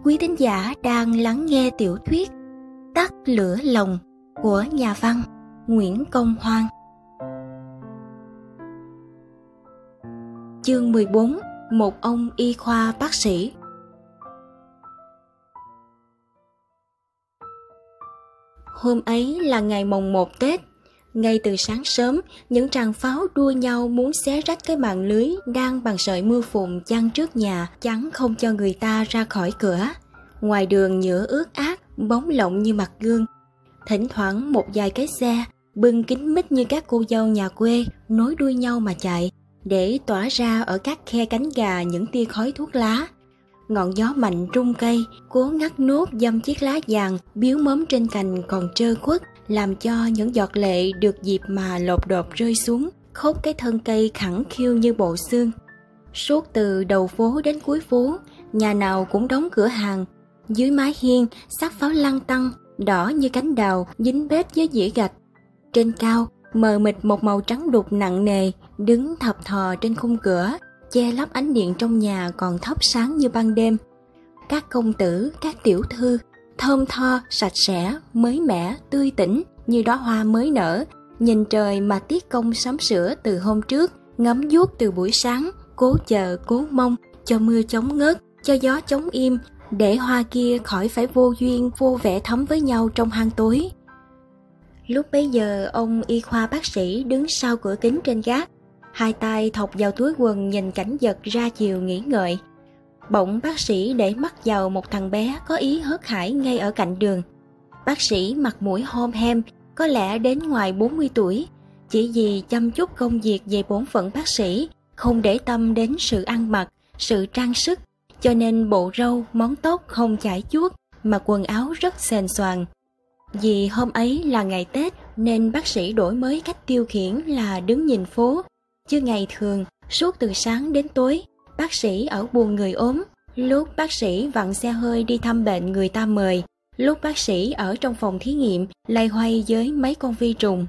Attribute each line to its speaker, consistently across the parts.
Speaker 1: quý thính giả đang lắng nghe tiểu thuyết Tắt lửa lòng của nhà văn Nguyễn Công Hoan. Chương 14. Một ông y khoa bác sĩ. Hôm ấy là ngày mồng 1 Tết. Ngay từ sáng sớm, những tràng pháo đua nhau muốn xé rách cái màn lưới đang bằng sợi mưa phùn chắn trước nhà, chắn không cho người ta ra khỏi cửa. Ngoài đường nhựa ướt át, bóng lộng như mặt gương. Thỉnh thoảng một vài cái xe bưng kính mít như các cô dâu nhà quê nối đuôi nhau mà chạy, để tỏa ra ở các khe cánh gà những tia khói thuốc lá. Ngọn gió mạnh rung cây, cố ngắt nốt dăm chiếc lá vàng biếu móm trên cành còn trơ khuất, làm cho những giọt lệ được dịp mà lột đột rơi xuống, khốc cái thân cây khẳng khiu như bộ xương. Suốt từ đầu phố đến cuối phố, nhà nào cũng đóng cửa hàng. Dưới mái hiên, xác pháo lăn tăn, đỏ như cánh đào, dính bết với dĩa gạch. Trên cao, mờ mịt một màu trắng đục nặng nề, đứng thập thò trên khung cửa, che lấp ánh điện trong nhà còn thắp sáng như ban đêm. Các công tử, các tiểu thư, thơm tho, sạch sẽ, mới mẻ, tươi tỉnh như đóa hoa mới nở, nhìn trời mà tiếc công sắm sửa từ hôm trước, ngắm vuốt từ buổi sáng, cố chờ, cố mong cho mưa chống ngớt, cho gió chống im, để hoa kia khỏi phải vô duyên, vô vẻ thấm với nhau trong hang tối. Lúc bấy giờ, ông y khoa bác sĩ đứng sau cửa kính trên gác, hai tay thọc vào túi quần nhìn cảnh vật ra chiều nghĩ ngợi. Bỗng bác sĩ để mắt vào một thằng bé có ý hớt hải ngay ở cạnh đường. Bác sĩ mặt mũi hom hem, có lẽ đến ngoài 40 tuổi, chỉ vì chăm chút công việc về bổn phận bác sĩ, không để tâm đến sự ăn mặc, sự trang sức, cho nên bộ râu, móng tóc không chải chuốt, mà quần áo rất xèn xoàng. Vì hôm ấy là ngày Tết nên bác sĩ đổi mới cách tiêu khiển là đứng nhìn phố, chứ ngày thường suốt từ sáng đến tối bác sĩ ở buồng người ốm, lúc bác sĩ vặn xe hơi đi thăm bệnh người ta mời, lúc bác sĩ ở trong phòng thí nghiệm loay hoay với mấy con vi trùng.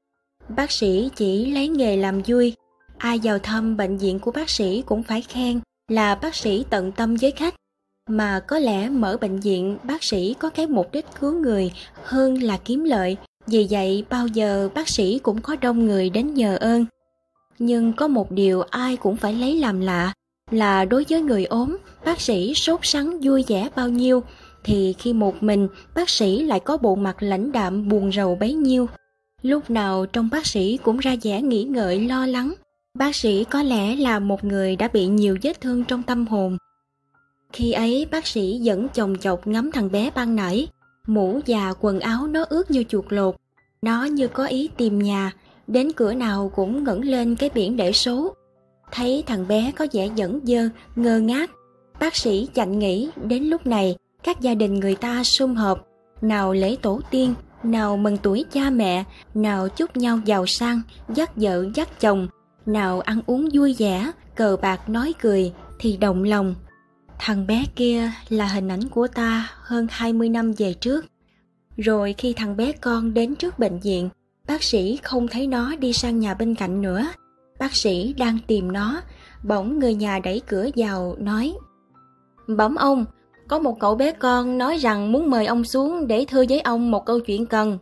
Speaker 1: Bác sĩ chỉ lấy nghề làm vui, ai vào thăm bệnh viện của bác sĩ cũng phải khen là bác sĩ tận tâm với khách. Mà có lẽ mở bệnh viện bác sĩ có cái mục đích cứu người hơn là kiếm lợi, vì vậy bao giờ bác sĩ cũng có đông người đến nhờ ơn. Nhưng có một điều ai cũng phải lấy làm lạ, là đối với người ốm, bác sĩ sốt sắng vui vẻ bao nhiêu, thì khi một mình bác sĩ lại có bộ mặt lãnh đạm buồn rầu bấy nhiêu. Lúc nào trông bác sĩ cũng ra vẻ nghĩ ngợi lo lắng. Bác sĩ có lẽ là một người đã bị nhiều vết thương trong tâm hồn. Khi ấy bác sĩ vẫn chồng chọc ngắm thằng bé ban nãy, mũ và quần áo nó ướt như chuột lột, nó như có ý tìm nhà, đến cửa nào cũng ngẩng lên cái biển để số. Thấy thằng bé có vẻ dẫn dơ, ngơ ngác, bác sĩ chạnh nghĩ đến lúc này các gia đình người ta sum họp, nào lễ tổ tiên, nào mừng tuổi cha mẹ, nào chúc nhau giàu sang, dắt vợ dắt chồng, nào ăn uống vui vẻ, cờ bạc nói cười, thì động lòng. Thằng bé kia là hình ảnh của ta hơn 20 năm về trước. Rồi khi thằng bé con đến trước bệnh viện, bác sĩ không thấy nó đi sang nhà bên cạnh nữa. Bác sĩ đang tìm nó, bỗng người nhà đẩy cửa vào nói: "Bẩm ông, có một cậu bé con nói rằng muốn mời ông xuống để thưa với ông một câu chuyện cần."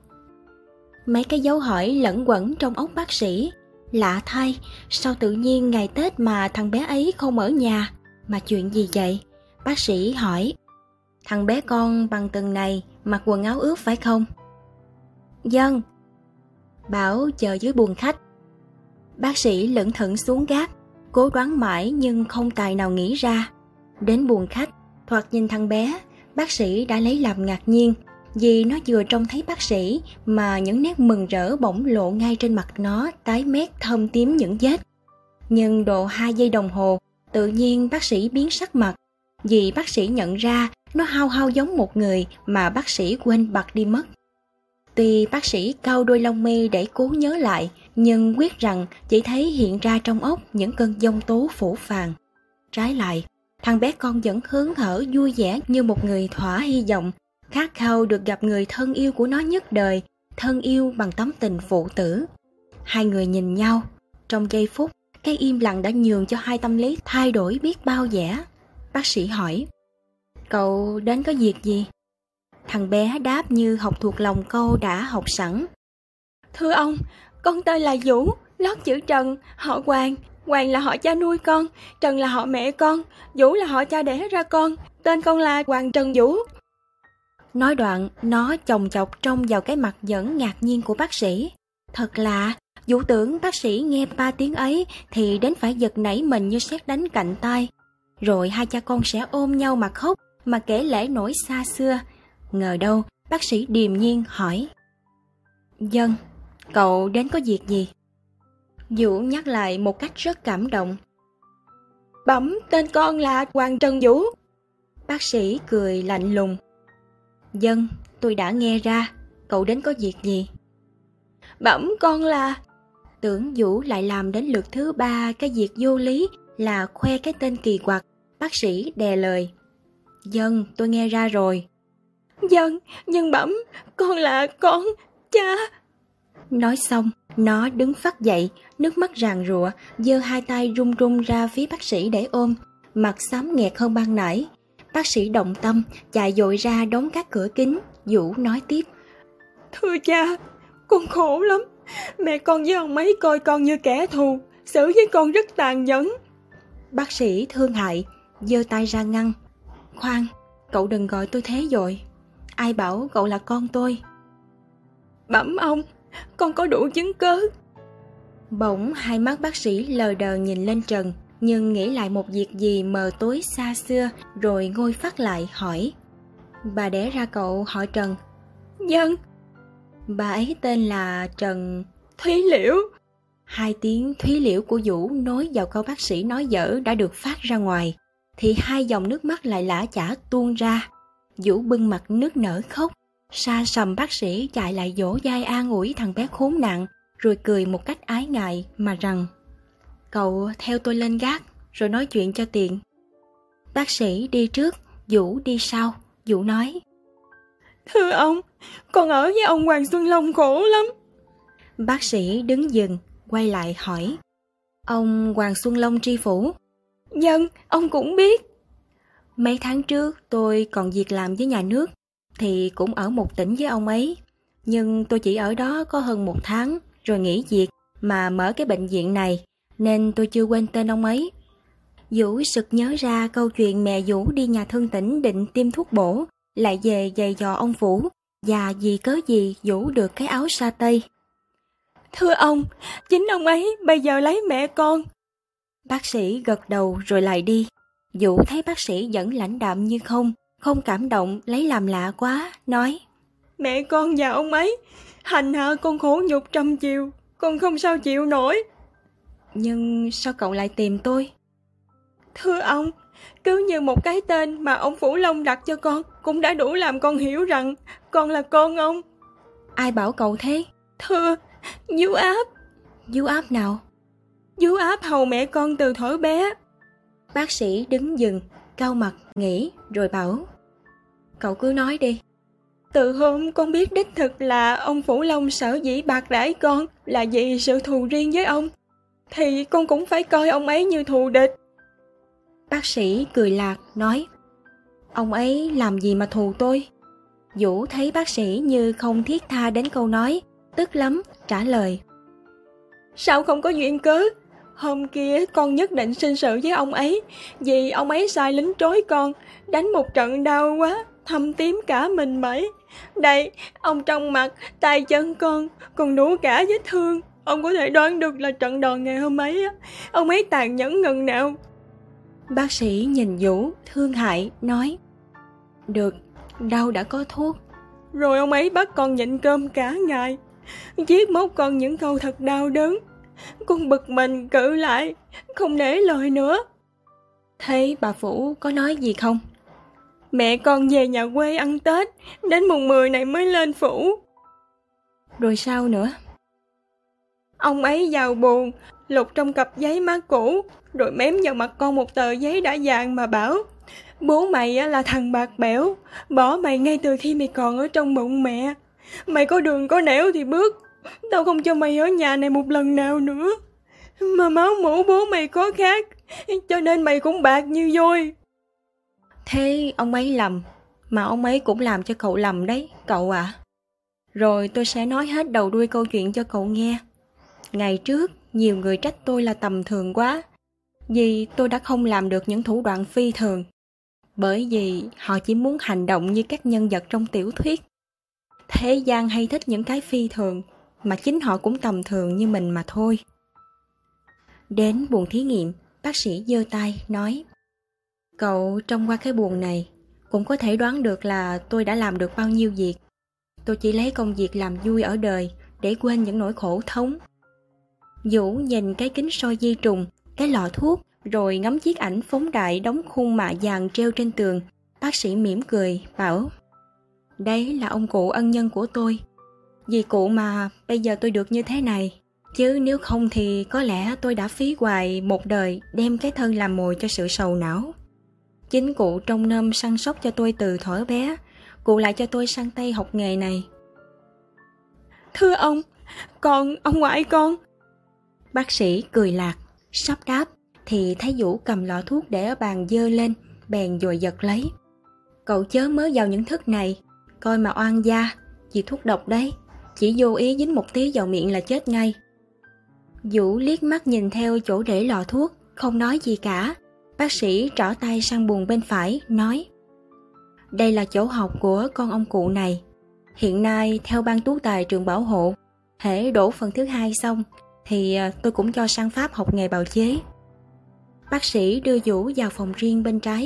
Speaker 1: Mấy cái dấu hỏi lẫn quẩn trong óc bác sĩ. Lạ thay, sao tự nhiên ngày Tết mà thằng bé ấy không ở nhà? Mà chuyện gì vậy? Bác sĩ hỏi. "Thằng bé con bằng tuần này mặc quần áo ướt phải không?" "Vâng." "Bảo chờ dưới buồng khách." Bác sĩ lững thững xuống gác, cố đoán mãi nhưng không tài nào nghĩ ra. Đến buồng khách, thoạt nhìn thằng bé, bác sĩ đã lấy làm ngạc nhiên, vì nó vừa trông thấy bác sĩ mà những nét mừng rỡ bỗng lộ ngay trên mặt nó, tái mét thâm tím những vết. Nhưng độ 2 giây đồng hồ, tự nhiên bác sĩ biến sắc mặt, vì bác sĩ nhận ra nó hao hao giống một người mà bác sĩ quên bặt đi mất. Tuy bác sĩ cau đôi lông mi để cố nhớ lại, nhưng quyết rằng chỉ thấy hiện ra trong óc những cơn giông tố phũ phàng. Trái lại, thằng bé con vẫn hớn hở vui vẻ như một người thỏa hy vọng, khát khao được gặp người thân yêu của nó nhất đời, thân yêu bằng tấm tình phụ tử. Hai người nhìn nhau, trong giây phút, cái im lặng đã nhường cho hai tâm lý thay đổi biết bao vẻ. Bác sĩ hỏi: Cậu đến có việc gì? Thằng bé đáp như học thuộc lòng câu đã học sẵn. Thưa ông, con tên là Vũ, lót chữ Trần, họ Hoàng. Hoàng là họ cha nuôi con, Trần là họ mẹ con, Vũ là họ cha đẻ ra con. Tên con là Hoàng Trần Vũ. Nói đoạn, nó chồng chọc trông vào cái mặt vẫn ngạc nhiên của bác sĩ. Thật lạ, Vũ tưởng bác sĩ nghe 3 tiếng ấy thì đến phải giật nảy mình như sét đánh cạnh tai. Rồi hai cha con sẽ ôm nhau mà khóc, mà kể lể nỗi xa xưa. Ngờ đâu, bác sĩ điềm nhiên hỏi. Dân, cậu đến có việc gì? Vũ nhắc lại một cách rất cảm động. Bẩm, tên con là Hoàng Trần Vũ. Bác sĩ cười lạnh lùng. Dân, tôi đã nghe ra, cậu đến có việc gì? Bẩm, con là... Tưởng Vũ lại làm đến lượt thứ 3 cái việc vô lý là khoe cái tên kỳ quặc. Bác sĩ đè lời. Dân, tôi nghe ra rồi. Dân, nhưng bẩm, con là con, cha. Nói xong, nó đứng phắt dậy, nước mắt ràn rụa, giơ hai tay run run ra phía bác sĩ để ôm, mặt xám nghẹt hơn ban nãy. Bác sĩ động tâm, chạy vội ra đóng các cửa kính. Vũ nói tiếp. Thưa cha, con khổ lắm. Mẹ con với ông ấy coi con như kẻ thù, xử với con rất tàn nhẫn. Bác sĩ thương hại, giơ tay ra ngăn. Khoan, cậu đừng gọi tôi thế rồi. Ai bảo cậu là con tôi? Bẩm ông, con có đủ chứng cớ. Bỗng hai mắt bác sĩ lờ đờ nhìn lên trần, nhưng nghĩ lại một việc gì mờ tối xa xưa, rồi ngồi phát lại hỏi. Bà đẻ ra cậu họ Trần? Dân. Bà ấy tên là Trần... Thúy Liễu. Hai tiếng Thúy Liễu của Vũ nối vào câu bác sĩ nói dở đã được phát ra ngoài, thì hai dòng nước mắt lại lã chả tuôn ra. Vũ bưng mặt nức nở khóc. Sa sầm bác sĩ chạy lại dỗ dai an ủi thằng bé khốn nạn, rồi cười một cách ái ngại mà rằng. Cậu theo tôi lên gác, rồi nói chuyện cho tiện. Bác sĩ đi trước, Vũ đi sau. Vũ nói. Thưa ông, con ở với ông Hoàng Xuân Long khổ lắm. Bác sĩ đứng dừng, quay lại hỏi. Ông Hoàng Xuân Long tri phủ? Dân, ông cũng biết. Mấy tháng trước tôi còn việc làm với nhà nước, thì cũng ở một tỉnh với ông ấy. Nhưng tôi chỉ ở đó có hơn 1 tháng, rồi nghỉ việc mà mở cái bệnh viện này, nên tôi chưa quên tên ông ấy. Vũ sực nhớ ra câu chuyện mẹ Vũ đi nhà thương tỉnh định tiêm thuốc bổ, lại về giày dò ông Phủ, và vì cớ gì Vũ được cái áo sa tây. Thưa ông, chính ông ấy bây giờ lấy mẹ con. Bác sĩ gật đầu rồi lại đi. Vũ thấy bác sĩ vẫn lãnh đạm như không cảm động, lấy làm lạ quá, nói. Mẹ con và ông ấy hành hạ con khổ nhục trăm chiều, con không sao chịu nổi. Nhưng sao cậu lại tìm tôi? Thưa ông, cứ như một cái tên mà ông Phủ Long đặt cho con cũng đã đủ làm con hiểu rằng con là con ông. Ai bảo cậu thế? Thưa, Vú Áp. Vú Áp nào? Vú Áp hầu mẹ con từ thuở bé. Bác sĩ đứng dừng, cau mặt nghĩ rồi bảo. Cậu cứ nói đi. Từ hôm con biết đích thực là ông Phủ Long sở dĩ bạc đãi con là vì sự thù riêng với ông, thì con cũng phải coi ông ấy như thù địch. Bác sĩ cười lạc nói. Ông ấy làm gì mà thù tôi? Vũ thấy bác sĩ như không thiết tha đến câu nói, tức lắm, trả lời. Sao không có duyên cớ? Hôm kia con nhất định sinh sự với ông ấy, vì ông ấy sai lính trối con, đánh một trận đau quá, thâm tím cả mình mẩy. Đây, ông trong mặt, tay chân con, còn đủ cả vết thương. Ông có thể đoán được là trận đòn ngày hôm ấy, ông ấy tàn nhẫn ngần nào. Bác sĩ nhìn Vũ, thương hại, nói. Được, đau đã có thuốc. Rồi ông ấy bắt con nhịn cơm cả ngày, giết móc con những câu thật đau đớn. Con bực mình cự lại, không nể lời nữa. Thế bà Phủ có nói gì không? Mẹ con về nhà quê ăn Tết, đến mùng 10 này mới lên phủ. Rồi sao nữa? Ông ấy vào buồn, lục trong cặp giấy má cũ, rồi mém vào mặt con một tờ giấy đã vàng mà bảo. Bố mày là thằng bạc bẽo, bỏ mày ngay từ khi mày còn ở trong bụng mẹ. Mày có đường có nẻo thì bước, tao không cho mày ở nhà này một lần nào nữa. Mà máu mủ bố mày có khác, cho nên mày cũng bạc như vôi. Thế ông ấy lầm, mà ông ấy cũng làm cho cậu lầm đấy, cậu ạ. Rồi tôi sẽ nói hết đầu đuôi câu chuyện cho cậu nghe. Ngày trước, nhiều người trách tôi là tầm thường quá, vì tôi đã không làm được những thủ đoạn phi thường. Bởi vì họ chỉ muốn hành động như các nhân vật trong tiểu thuyết. Thế gian hay thích những cái phi thường, mà chính họ cũng tầm thường như mình mà thôi. Đến buồng thí nghiệm, bác sĩ giơ tay nói: Cậu trông qua cái buồng này, cũng có thể đoán được là tôi đã làm được bao nhiêu việc. Tôi chỉ lấy công việc làm vui ở đời để quên những nỗi khổ thống. Vũ nhìn cái kính soi vi trùng, cái lọ thuốc, rồi ngắm chiếc ảnh phóng đại đóng khung mạ vàng treo trên tường. Bác sĩ mỉm cười, bảo: Đấy là ông cụ ân nhân của tôi. Vì cụ mà bây giờ tôi được như thế này. Chứ nếu không thì có lẽ tôi đã phí hoài một đời đem cái thân làm mồi cho sự sầu não. Chính cụ trông nom săn sóc cho tôi từ thuở bé. Cụ lại cho tôi sang tay học nghề này. Thưa ông ngoại con. Bác sĩ cười lạc, sắp đáp thì thấy Vũ cầm lọ thuốc để ở bàn giơ lên, bèn dội giật lấy. Cậu chớ mớ vào những thức này, coi mà oan gia, vì thuốc độc đấy, chỉ vô ý dính một tí vào miệng là chết ngay. Vũ liếc mắt nhìn theo chỗ để lọ thuốc, không nói gì cả. Bác sĩ trỏ tay sang buồng bên phải, nói: Đây là chỗ học của con ông cụ này. Hiện nay theo ban tú tài trường bảo hộ, hễ đổ phần thứ 2 xong thì tôi cũng cho sang Pháp học nghề bào chế. Bác sĩ đưa Vũ vào phòng riêng bên trái.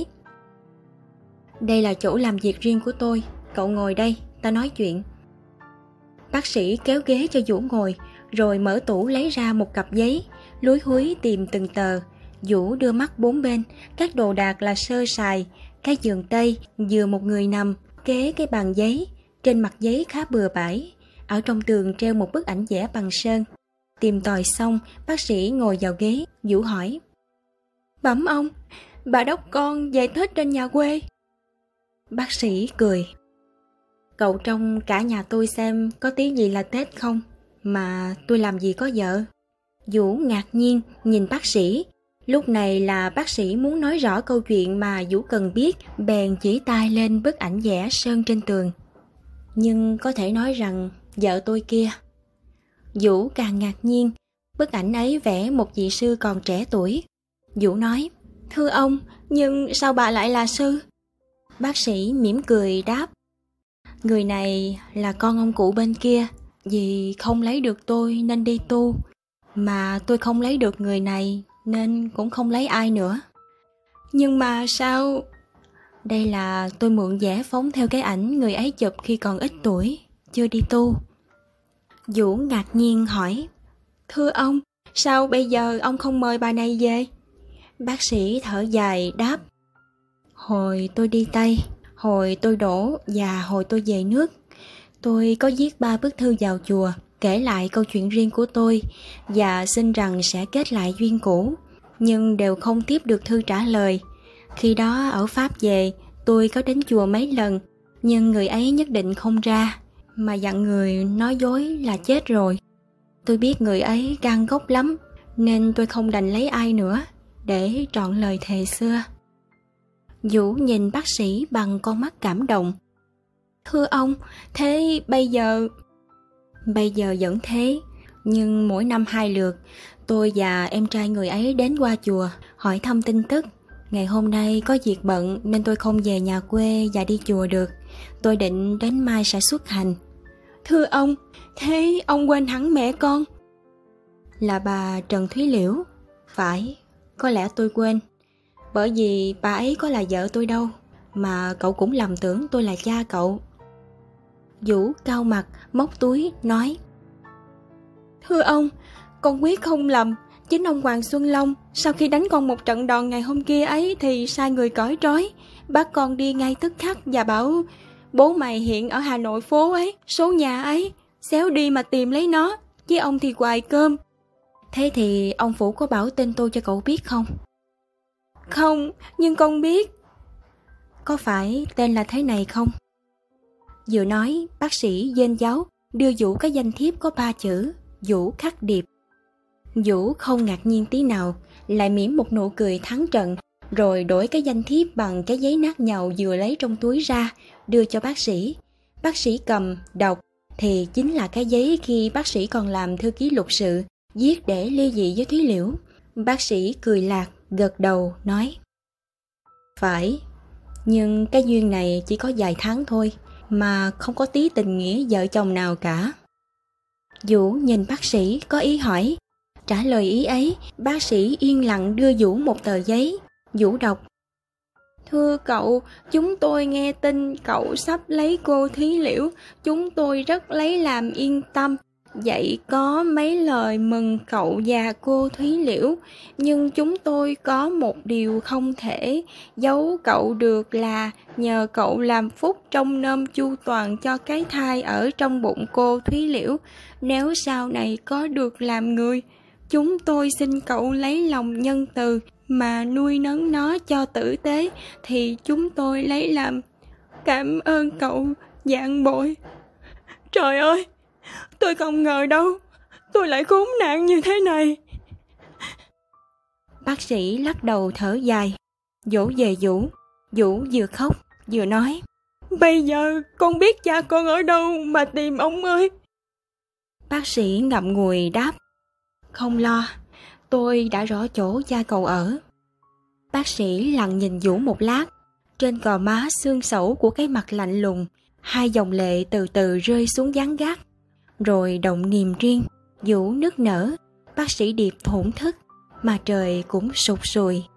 Speaker 1: Đây là chỗ làm việc riêng của tôi, cậu ngồi đây, ta nói chuyện. Bác sĩ kéo ghế cho Vũ ngồi, rồi mở tủ lấy ra một cặp giấy, lúi húi tìm từng tờ. Vũ đưa mắt bốn bên, các đồ đạc là sơ sài, cái giường tây, giường một người nằm, kế cái bàn giấy, trên mặt giấy khá bừa bãi. Ở trong tường treo một bức ảnh vẽ bằng sơn. Tìm tòi xong, bác sĩ ngồi vào ghế. Vũ hỏi: Bẩm ông, bà đốc con về Tết trên nhà quê. Bác sĩ cười: Cậu trông cả nhà tôi xem có tí gì là Tết không, mà tôi làm gì có vợ. Vũ ngạc nhiên nhìn bác sĩ. Lúc này là bác sĩ muốn nói rõ câu chuyện mà Vũ cần biết, bèn chỉ tay lên bức ảnh vẽ sơn trên tường. Nhưng có thể nói rằng vợ tôi kia. Vũ càng ngạc nhiên, bức ảnh ấy vẽ một vị sư còn trẻ tuổi. Vũ nói: Thưa ông, nhưng sao bà lại là sư? Bác sĩ mỉm cười đáp: Người này là con ông cụ bên kia, vì không lấy được tôi nên đi tu, mà tôi không lấy được người này nên cũng không lấy ai nữa. Nhưng mà sao? Đây là tôi mượn vẽ phóng theo cái ảnh người ấy chụp khi còn ít tuổi, chưa đi tu. Vũ ngạc nhiên hỏi: Thưa ông, sao bây giờ ông không mời bà này về? Bác sĩ thở dài đáp: Hồi tôi đi Tây, hồi tôi đổ và hồi tôi về nước, tôi có viết 3 bức thư vào chùa, kể lại câu chuyện riêng của tôi và xin rằng sẽ kết lại duyên cũ, nhưng đều không tiếp được thư trả lời. Khi đó ở Pháp về, tôi có đến chùa mấy lần, nhưng người ấy nhất định không ra, mà dặn người nói dối là chết rồi. Tôi biết người ấy gan góc lắm, nên tôi không đành lấy ai nữa, để trọn lời thề xưa. Vũ nhìn bác sĩ bằng con mắt cảm động. Thưa ông, thế bây giờ? Bây giờ vẫn thế, nhưng mỗi năm 2 lượt, tôi và em trai người ấy đến qua chùa, hỏi thăm tin tức. Ngày hôm nay có việc bận nên tôi không về nhà quê và đi chùa được. Tôi định đến mai sẽ xuất hành. Thưa ông, thế ông quên hẳn mẹ con? Là bà Trần Thúy Liễu. Phải, có lẽ tôi quên. Bởi vì bà ấy có là vợ tôi đâu, mà cậu cũng lầm tưởng tôi là cha cậu. Vũ cau mặt, móc túi, nói: Thưa ông, con quyết không lầm. Chính ông Hoàng Xuân Long sau khi đánh con một trận đòn ngày hôm kia ấy thì sai người cởi trói, bắt con đi ngay tức khắc và bảo: Bố mày hiện ở Hà Nội phố ấy, số nhà ấy, xéo đi mà tìm lấy nó, chứ ông thì quài cơm. Thế thì ông Phủ có bảo tên tôi cho cậu biết không? Không, nhưng con biết. Có phải tên là thế này không? Vừa nói, bác sĩ dên giáo đưa Vũ cái danh thiếp có 3 chữ: Vũ Khắc Điệp. Vũ không ngạc nhiên tí nào, lại mỉm một nụ cười thắng trận, rồi đổi cái danh thiếp bằng cái giấy nát nhàu vừa lấy trong túi ra, đưa cho bác sĩ. Bác sĩ cầm, đọc, thì chính là cái giấy khi bác sĩ còn làm thư ký lục sự, viết để ly dị với Thúy Liễu. Bác sĩ cười lạc, gật đầu, nói: Phải, nhưng cái duyên này chỉ có vài tháng thôi, mà không có tí tình nghĩa vợ chồng nào cả. Vũ nhìn bác sĩ có ý hỏi. Trả lời ý ấy, bác sĩ yên lặng đưa Vũ một tờ giấy. Vũ đọc: Thưa cậu, chúng tôi nghe tin cậu sắp lấy cô Thúy Liễu, chúng tôi rất lấy làm yên tâm. Vậy có mấy lời mừng cậu và cô Thúy Liễu, nhưng chúng tôi có một điều không thể giấu cậu được là nhờ cậu làm phúc trông nom chu toàn cho cái thai ở trong bụng cô Thúy Liễu. Nếu sau này có được làm người, chúng tôi xin cậu lấy lòng nhân từ mà nuôi nấng nó cho tử tế, thì chúng tôi lấy làm cảm ơn cậu vạn bội. Trời ơi, tôi không ngờ đâu, tôi lại khốn nạn như thế này. Bác sĩ lắc đầu thở dài, dỗ về Vũ. Vũ vừa khóc vừa nói: Bây giờ con biết cha con ở đâu mà tìm ông ơi. Bác sĩ ngậm ngùi đáp: Không lo, tôi đã rõ chỗ cha cậu ở. Bác sĩ lặng nhìn Vũ một lát. Trên gò má xương xẩu của cái mặt lạnh lùng, hai dòng lệ từ từ rơi xuống gán gác. Rồi động niềm riêng, Vũ nức nở. Bác sĩ Điệp thổn thức, mà trời cũng sụt sùi.